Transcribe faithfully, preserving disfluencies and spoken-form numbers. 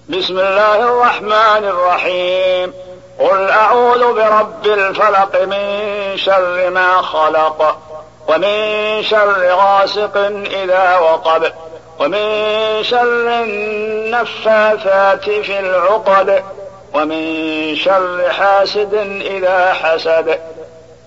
بسم الله الرحمن الرحيم. قل أعوذ برب الفلق من شر ما خلق، ومن شر غاسق إذا وقب، ومن شر النفاثات في العقد، ومن شر حاسد إذا حسد.